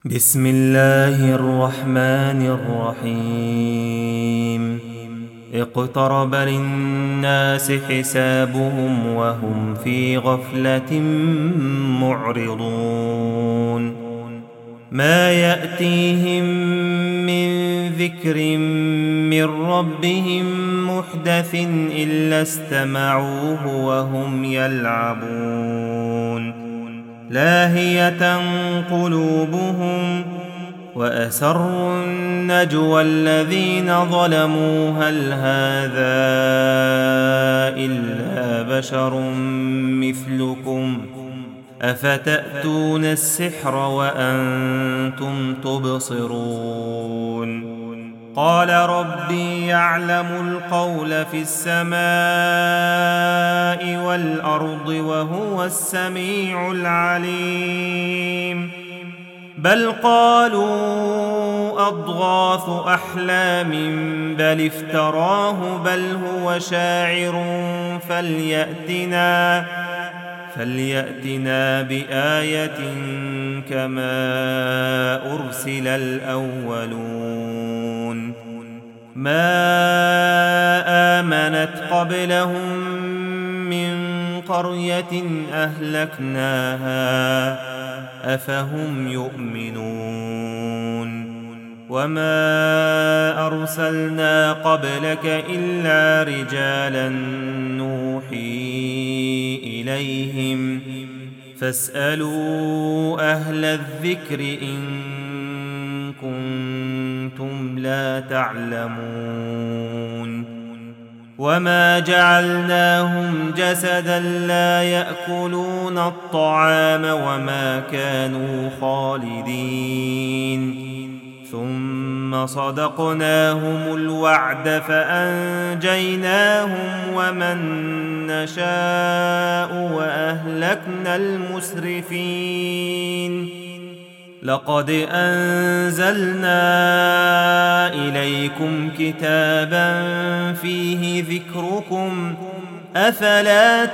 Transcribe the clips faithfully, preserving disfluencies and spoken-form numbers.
بسم الله الرحمن الرحيم اقترب للناس حسابهم وهم في غفلة معرضون ما يأتيهم من ذكر من ربهم محدث إلا استمعوه وهم يلعبون لاهية قلوبهم وأسروا النجوى الذين ظلموا هل هذا إلا بشر مثلكم أفتأتون السحر وأنتم تبصرون قال ربي يعلم القول في السماء والأرض وهو السميع العليم بل قالوا أضغاث أحلام بل افتراه بل هو شاعر فليأتنا فليأتنا بآية كما أرسل الأولون ما آمنت قبلهم من قرية أهلكناها أفهم يؤمنون وما أرسلنا قبلك إلا رجالا نوحي إليهم فاسألوا أهل الذكر إن كنتم لا تعلمون وما جعلناهم جسدا لا يأكلون الطعام وما كانوا خالدين ثم صدقناهم الوعد فأنجيناهم ومن نشاء وأهلكنا المسرفين لقد أنزلنا إليكم كتابا فيه ذكركم أفلا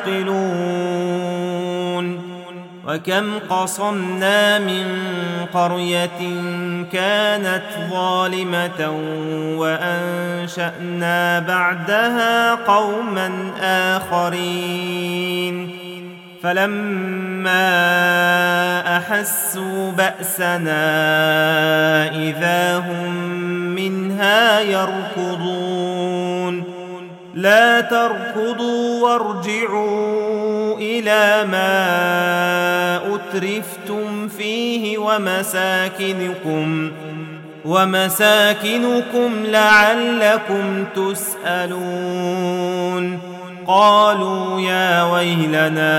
تعقلون وكم قصمنا من قرية كانت ظالمة وأنشأنا بعدها قوما آخرين فلما أحسوا بأسنا إذا هم منها يركضون لا تركضوا وارجعوا إلى ما أترفتم فيه ومساكنكم ومساكنكم لعلكم تسألون قالوا يا ويلنا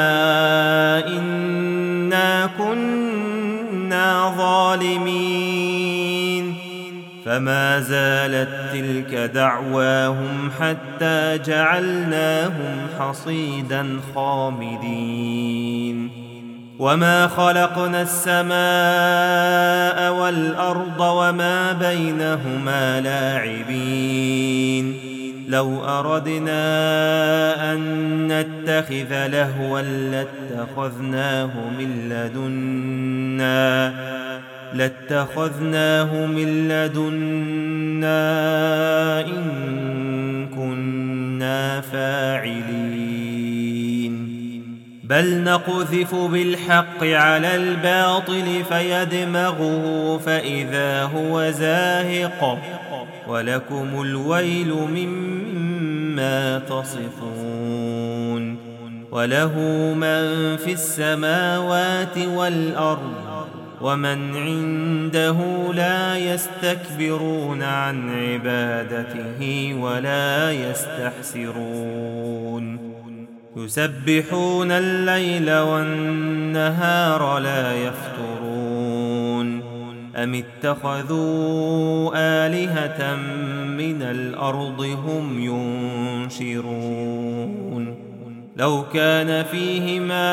إنا كنا ظالمين فما زالت تلك دعواهم حتى جعلناهم حصيدا خامدين وما خلقنا السماء والأرض وما بينهما لاعبين لو أردنا أن نتخذ لهوا لاتخذناه من لدنا لاتخذناه من لدنا إن كنا فاعلين بل نقذف بالحق على الباطل فيدمغه فإذا هو زاهق ولكم الويل مما تصفون وله من في السماوات والأرض ومن عنده لا يستكبرون عن عبادته ولا يستحسرون يسبحون الليل والنهار لا يفترون أم اتخذوا آلهة من الأرض هم ينشرون لو كان فيهما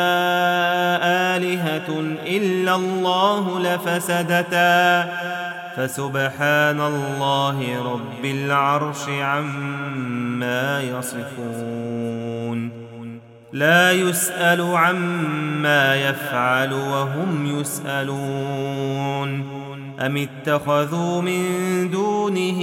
آلهة إلا الله لفسدتا فسبحان الله رب العرش عما يصفون لا يسأل عما يفعل وهم يسألون أم اتخذوا من دونه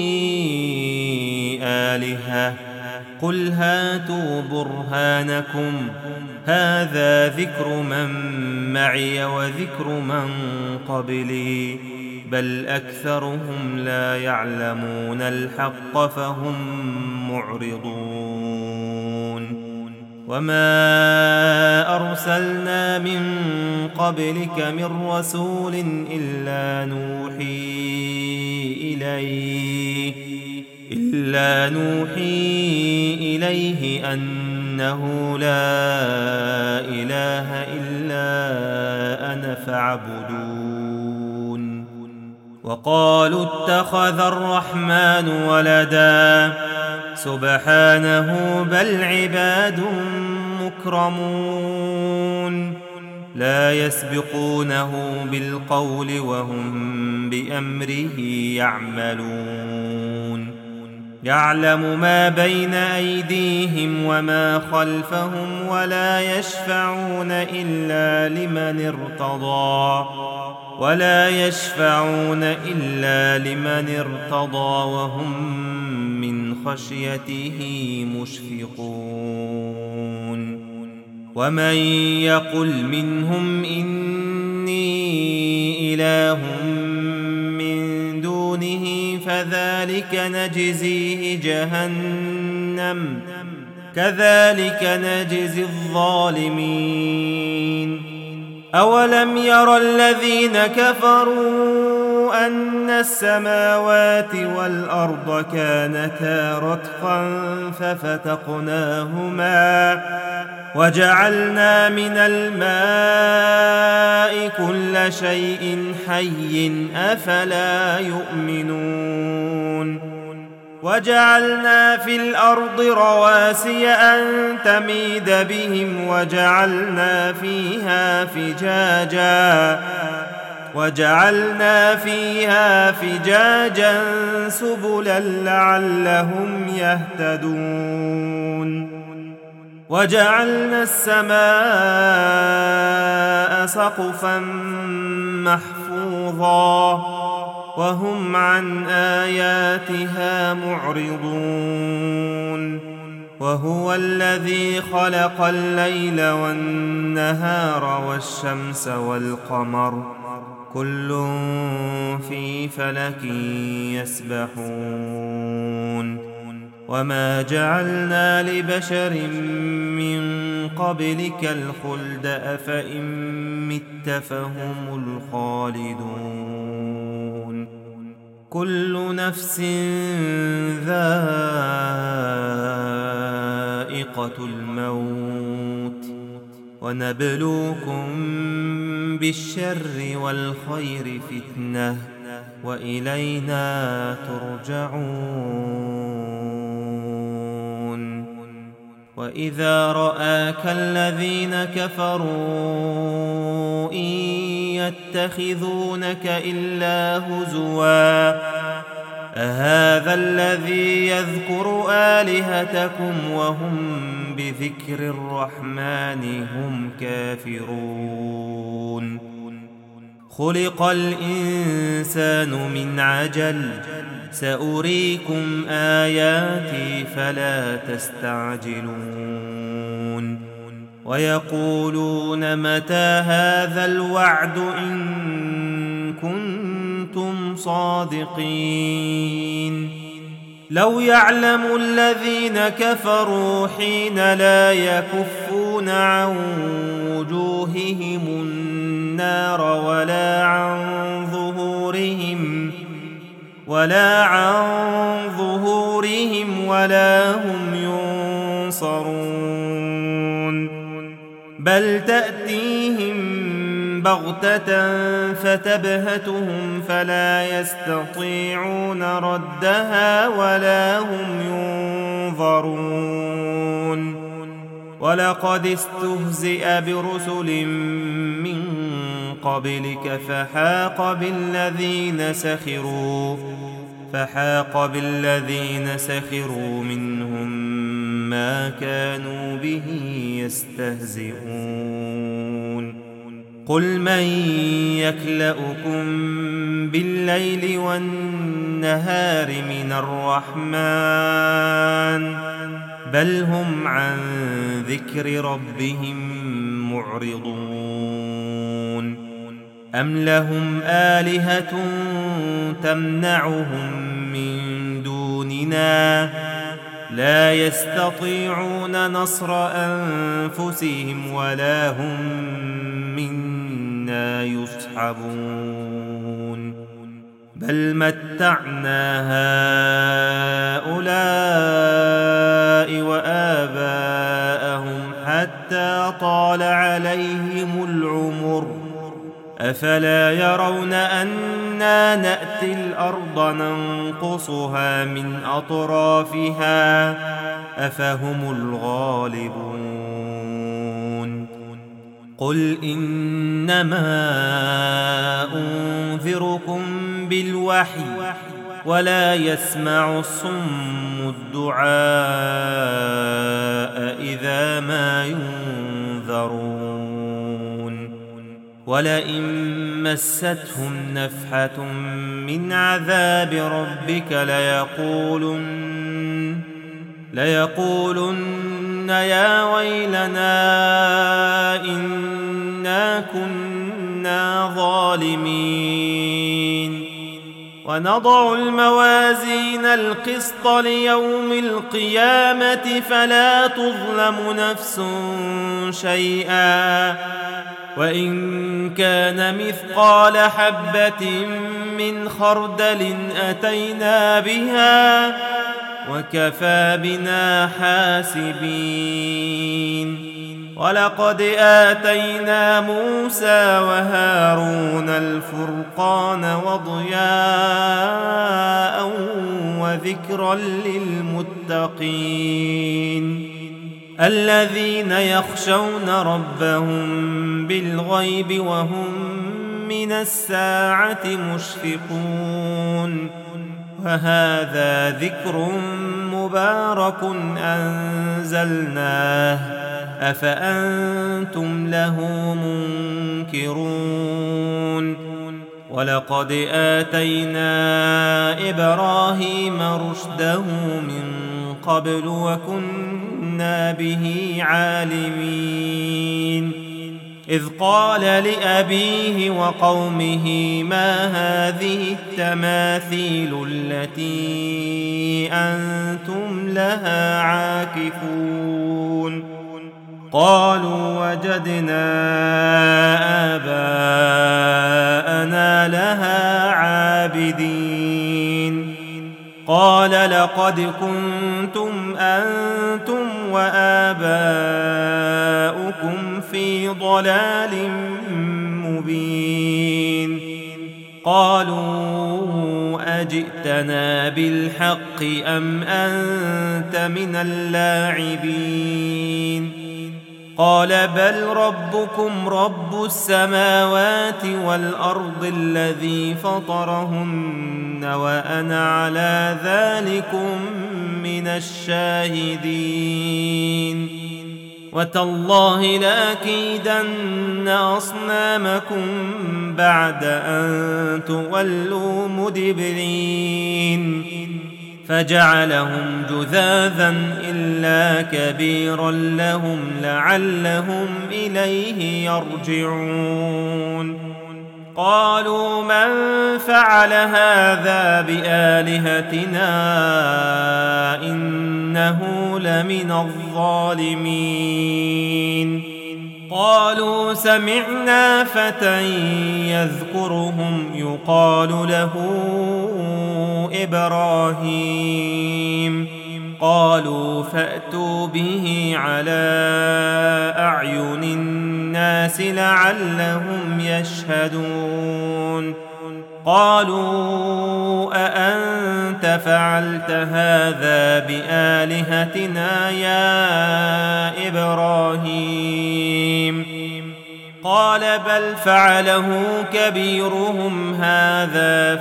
آلهة قل هاتوا برهانكم هذا ذكر من معي وذكر من قبلي بل أكثرهم لا يعلمون الحق فهم معرضون وما أرسلنا من قبلك من رسول إلا نوحي إليه إلا نوحي إليه أنه لا إله إلا أنا فاعبدون وقالوا اتخذ الرحمن ولدا سبحانه بل عباد مكرمون لا يسبقونه بالقول وهم بأمره يعملون يعلم ما بين أيديهم وما خلفهم ولا يشفعون إلا لمن ارتضى ولا يشفعون إلا لمن ارتضى وهم من خشيته مشفقون ومن يقل منهم إني إله من دونه فذلك نجزيه جهنم كذلك نجزي الظالمين أولم ير الذين كفروا أن السماوات والأرض كانتا رتقا ففتقناهما وجعلنا من الماء كل شيء حي أفلا يؤمنون وجعلنا في الأرض رواسي أن تميد بهم وجعلنا فيها فجاجا وجعلنا فيها فجاجا سبلا لعلهم يهتدون وجعلنا السماء سقفا محفوظا وهم عن آياتها معرضون وهو الذي خلق الليل والنهار والشمس والقمر كل في فلك يسبحون وما جعلنا لبشر من قبلك الخلد أفإن مت فهم الخالدون كل نفس ذائقة الموت ونبلوكم بالشر والخير فتنة وإلينا ترجعون وإذا رآك الذين كفروا إن يتخذونك إلا هزوا أهذا الذي يذكر آلهتكم وهم بذكر الرحمن هم كافرون خلق الإنسان من عجل سأريكم آياتي فلا تستعجلون ويقولون متى هذا الوعد إن كنتم صادقين لو يعلم الذين كفروا حين لا يكفون عن وجوههم النار ولا عن ظهورهم ولا عن ظهورهم ولا هم ينصرون بل تأتيهم بغتة فتبهتهم فلا يستطيعون ردها ولا هم ينظرون ولقد استهزئ برسل من قبلك فحاق بالذين سخروا فحاق بالذين سخروا منهم ما كانوا به يستهزئون قل من يكلؤكم بالليل والنهار من الرحمن بل هم عن ذكر ربهم معرضون أم لهم آلهة تمنعهم من دوننا لا يستطيعون نصر أنفسهم ولا هم منا يصحبون بل متعنا هؤلاء وآباءهم حتى طال عليهم العمر أفلا يرون أنا نأتي الأرض ننقصها من أطرافها أفهم الغالبون قل إنما أنذركم بالوحي ولا يسمع الصم الدعاء إذا ما ينذرون ولئن مستهم نفحة من عذاب ربك ليقولن ليقولن يا ويلنا إنا كنا ظالمين ونضع الموازين القسط ليوم القيامة فلا تظلم نفس شيئا وإن كان مثقال حبة من خردل أتينا بها وكفى بنا حاسبين ولقد آتينا موسى وهارون الفرقان وضياء وذكرا للمتقين الذين يخشون ربهم بالغيب وهم من الساعة مشفقون وهذا ذكر مبارك أنزلناه أفأنتم له منكرون ولقد آتينا إبراهيم رشده من قبل وكنا به عالمين إذ قال لأبيه وقومه ما هذه التماثيل التي أنتم لها عاكفون قالوا وجدنا آباءنا لها عابدين قال لقد كنتم أنتم وآباؤكم في ضلال مبين قالوا أجئتنا بالحق أم أنت من اللاعبين قال بل ربكم رب السماوات والأرض الذي فطرهن وأنا على ذلكم من الشاهدين وتالله لأكيدن أصنامكم بعد أن تولوا مدبرين فجعلهم جذاذا إلا كبيرا لهم لعلهم إليه يرجعون قالوا من فعل هذا بآلهتنا إنه لمن الظالمين قالوا سمعنا فتى يذكرهم يقال له إبراهيم قالوا فأتوا به على أعين الناس لعلهم يشهدون قالوا أأنت فعلت هذا بآلهتنا يا إبراهيم قال بل فعله كبيرهم هذا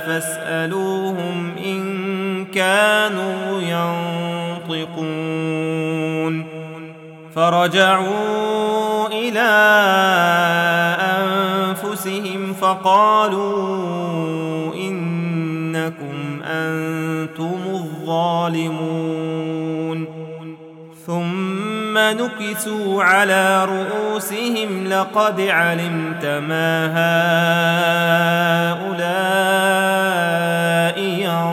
فاسألوهم إن كانوا ينطقون فرجعوا إلى أنفسهم فقالوا إنكم أنتم الظالمون ثم نكسوا على رؤوسهم لقد علمت ما هؤلاء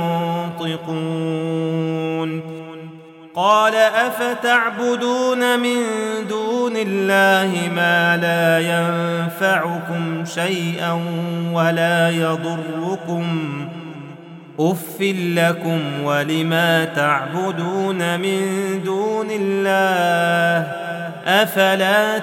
ينطقون قال أفتعبدون من دون الله ما لا ينفعكم شيئا ولا يضركم أف لكم ولما تعبدون من دون الله أفلا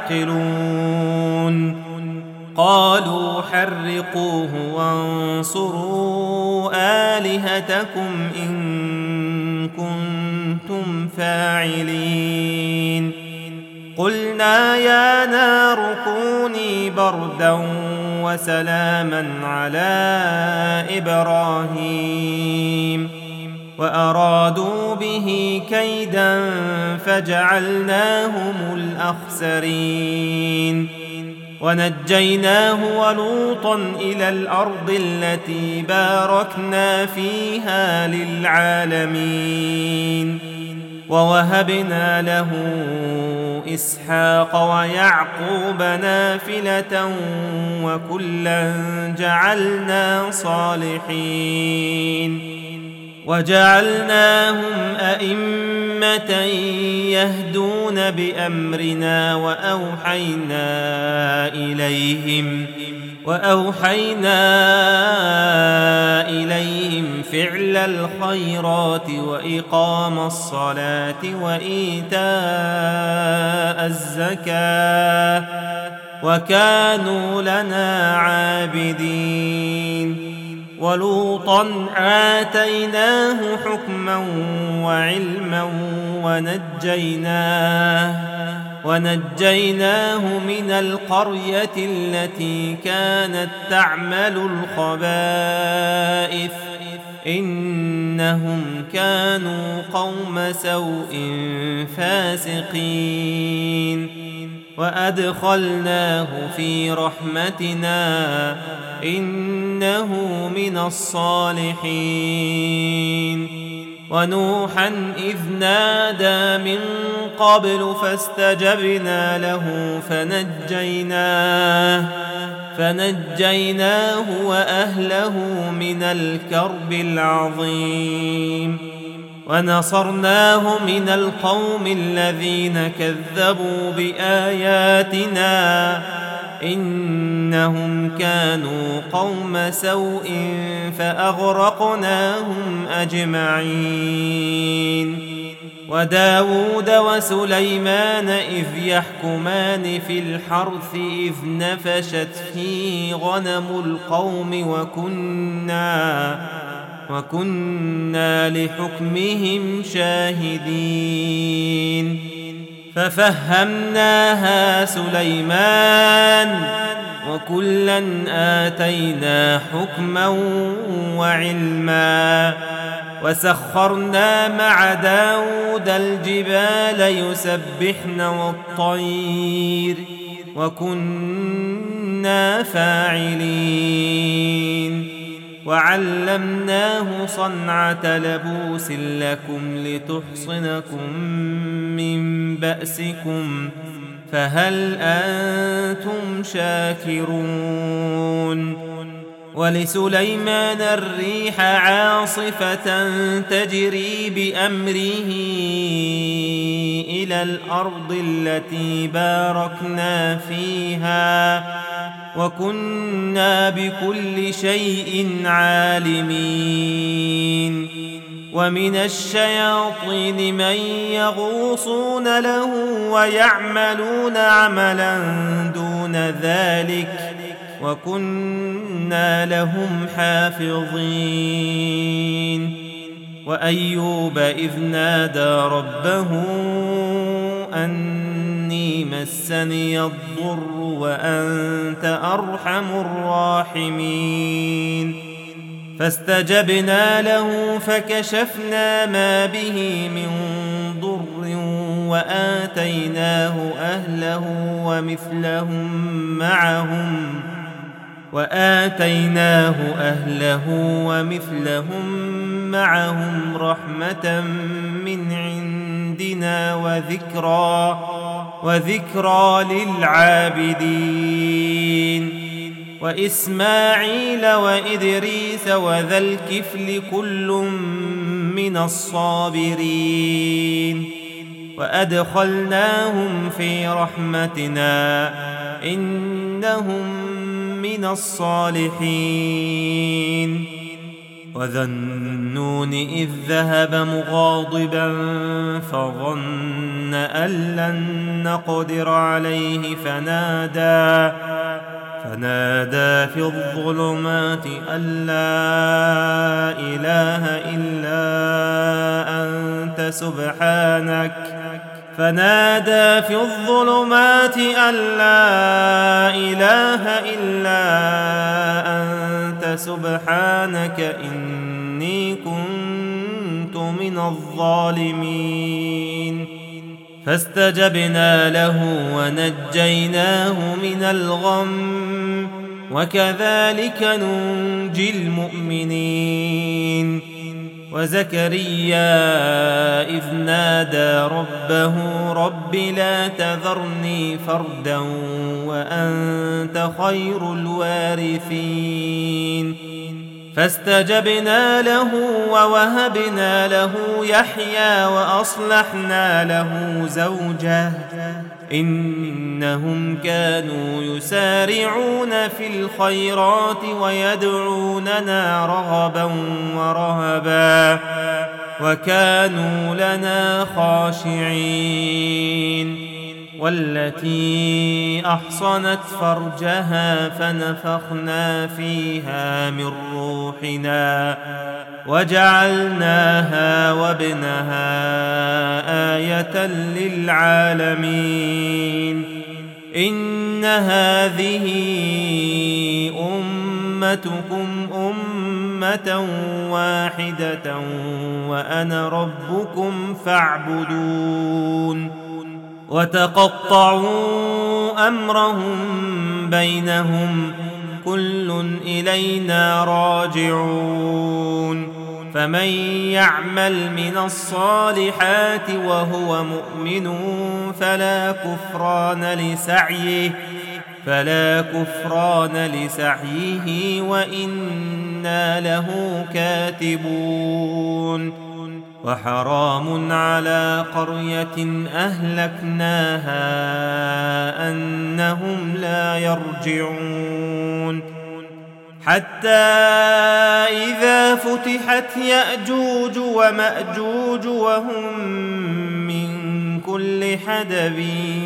تعقلون قالوا حرقوه وانصروا آلهتكم إن كنتم فاعلين قلنا يا نار كوني بردا وسلاما على إبراهيم وأرادوا به كيدا فجعلناهم الأخسرين ونجيناه ولوطا إلى الأرض التي باركنا فيها للعالمين ووهبنا له إسحاق ويعقوب نافلة وكلا جعلنا صالحين وجعلناهم أئمة يهدون بأمرنا وأوحينا إليهم وأوحينا إليهم فعل الخيرات وإقام الصلاة وإيتاء الزكاة وكانوا لنا عابدين ولوطا آتيناه حكما وعلما ونجيناه ونجيناه من القرية التي كانت تعمل الخبائث إنهم كانوا قوم سوء فاسقين وأدخلناه في رحمتنا إنه من الصالحين ونوحا إذ نادى من قبل فاستجبنا له فنجيناه فنجيناه وأهله من الكرب العظيم ونصرناه من القوم الذين كذبوا بآياتنا إنهم كانوا قوم سوء فأغرقناهم أجمعين وداود وسليمان إذ يحكمان في الحرث إذ نفشت فيه غنم القوم وكنا وكنا لحكمهم شاهدين ففهمناها سليمان وكلا آتينا حكما وعلما وسخرنا مع داود الجبال يسبحن والطير وكنا فاعلين وعلمناه صنعة لبوس لكم لتحصنكم من بأسكم فهل أنتم شاكرون ولسليمان الريح عاصفة تجري بأمره إلى الأرض التي باركنا فيها وكنا بكل شيء عالمين ومن الشياطين من يغوصون له ويعملون عملا دون ذلك وكنا لهم حافظين وأيوب إذ نادى ربه أني مسني الضر وأنت أرحم الراحمين فاستجبنا له فكشفنا ما به من ضر وآتيناه أهله ومثلهم معهم وآتيناه أهله ومثلهم معهم رحمة من عندنا وذكرى وذكرى للعابدين وإسماعيل وإدريس وذا الكفل كل من الصابرين وأدخلناهم في رحمتنا إنهم من الصالحين وذا النون إذ ذهب مغاضبا فظن أن لن نقدر عليه فنادى فنادى في الظلمات أن لا إله إلا أنت سبحانك فنادى في الظلمات أن لا إله إلا أنت سبحانك إني كنت من الظالمين فاستجبنا له ونجيناه من الغم وكذلك ننجي المؤمنين وزكريا إذ نادى ربه رب لا تذرني فردا وأنت خير الوارثين فاستجبنا له ووهبنا له يحيى وأصلحنا له زوجه إنهم كانوا يسارعون في الخيرات ويدعوننا رغبا ورهبا وكانوا لنا خاشعين والتي أحصنت فرجها فنفخنا فيها من روحنا وجعلناها وابنها آية للعالمين إن هذه أمتكم أمة واحدة وأنا ربكم فاعبدون وتقطعوا أمرهم بينهم كل إلينا راجعون فمن يعمل من الصالحات وهو مؤمن فلا كفران لسعيه فلا كفران لسعيه وإنا له كاتبون وحرام على قرية أهلكناها أنهم لا يرجعون حتى إذا فتحت يأجوج ومأجوج وهم من كل حدب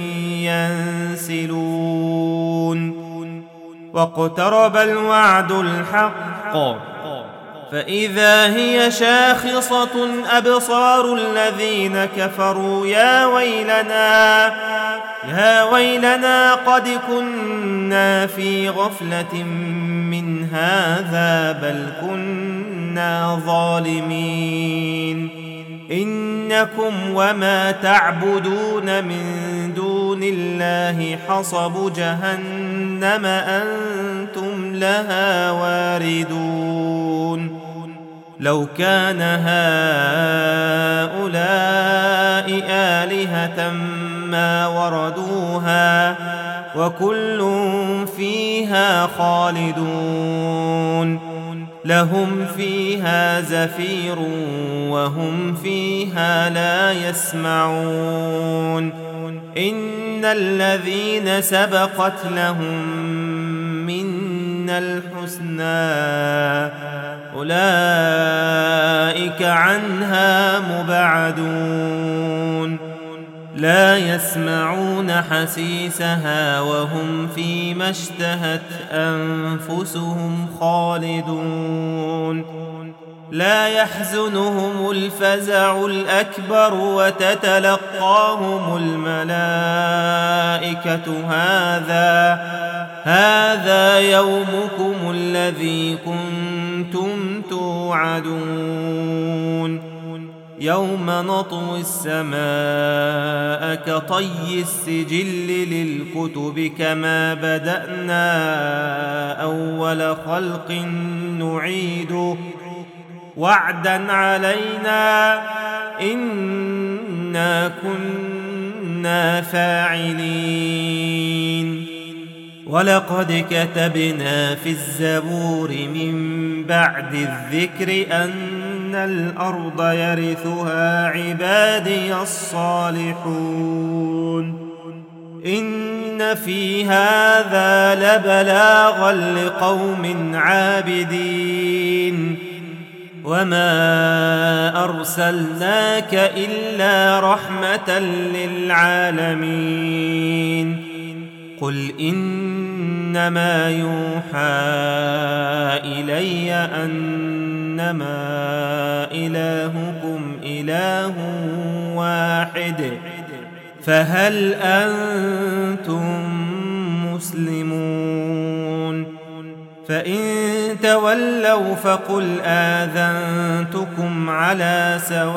ينسلون واقترب الوعد الحق فإذا هي شاخصة أبصار الذين كفروا يا ويلنا يا ويلنا قد كنا في غفلة من هذا بل كنا ظالمين إنكم وما تعبدون من دون الله حصب جهنم أنتم لها واردون لو كان هؤلاء آلهة ما وردوها وكل فيها خالدون لهم فيها زفير وهم فيها لا يسمعون إن الذين سبقت لهم منا الحسنى أولئك عنها مبعدون لا يسمعون حسيسها وهم فيما اشتهت أنفسهم خالدون لا يحزنهم الفزع الأكبر وتتلقاهم الملائكة هذا هذا يومكم الذي كنتم توعدون يوم نطوي السماء كطي السجل للكتب كما بدأنا أول خلق نعيده وعدا علينا إنا كنا فاعلين. ولقد كتبنا في الزبور من بعد الذكر أن الأرض يرثها عبادي الصالحون إن في هذا لبلاغا لقوم عابدين وما أرسلناك إلا رحمة للعالمين. قل إنما يوحى إلي أنما إلهكم إله واحد فهل أنتم مسلمون؟ فإن تولوا فقل آذنتكم على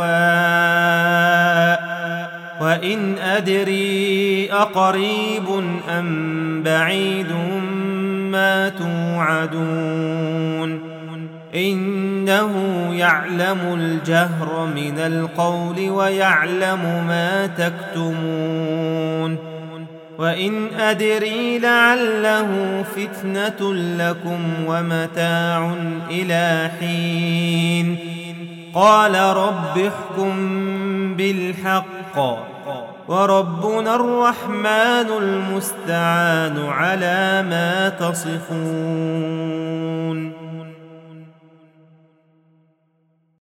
سواء وإن أدري أقريب أم بعيد ما توعدون إنه يعلم الجهر من القول ويعلم ما تكتمون وإن أدري لعله فتنة لكم ومتاع إلى حين قال رب احكم بالحق وربنا الرحمن المستعان على ما تصفون.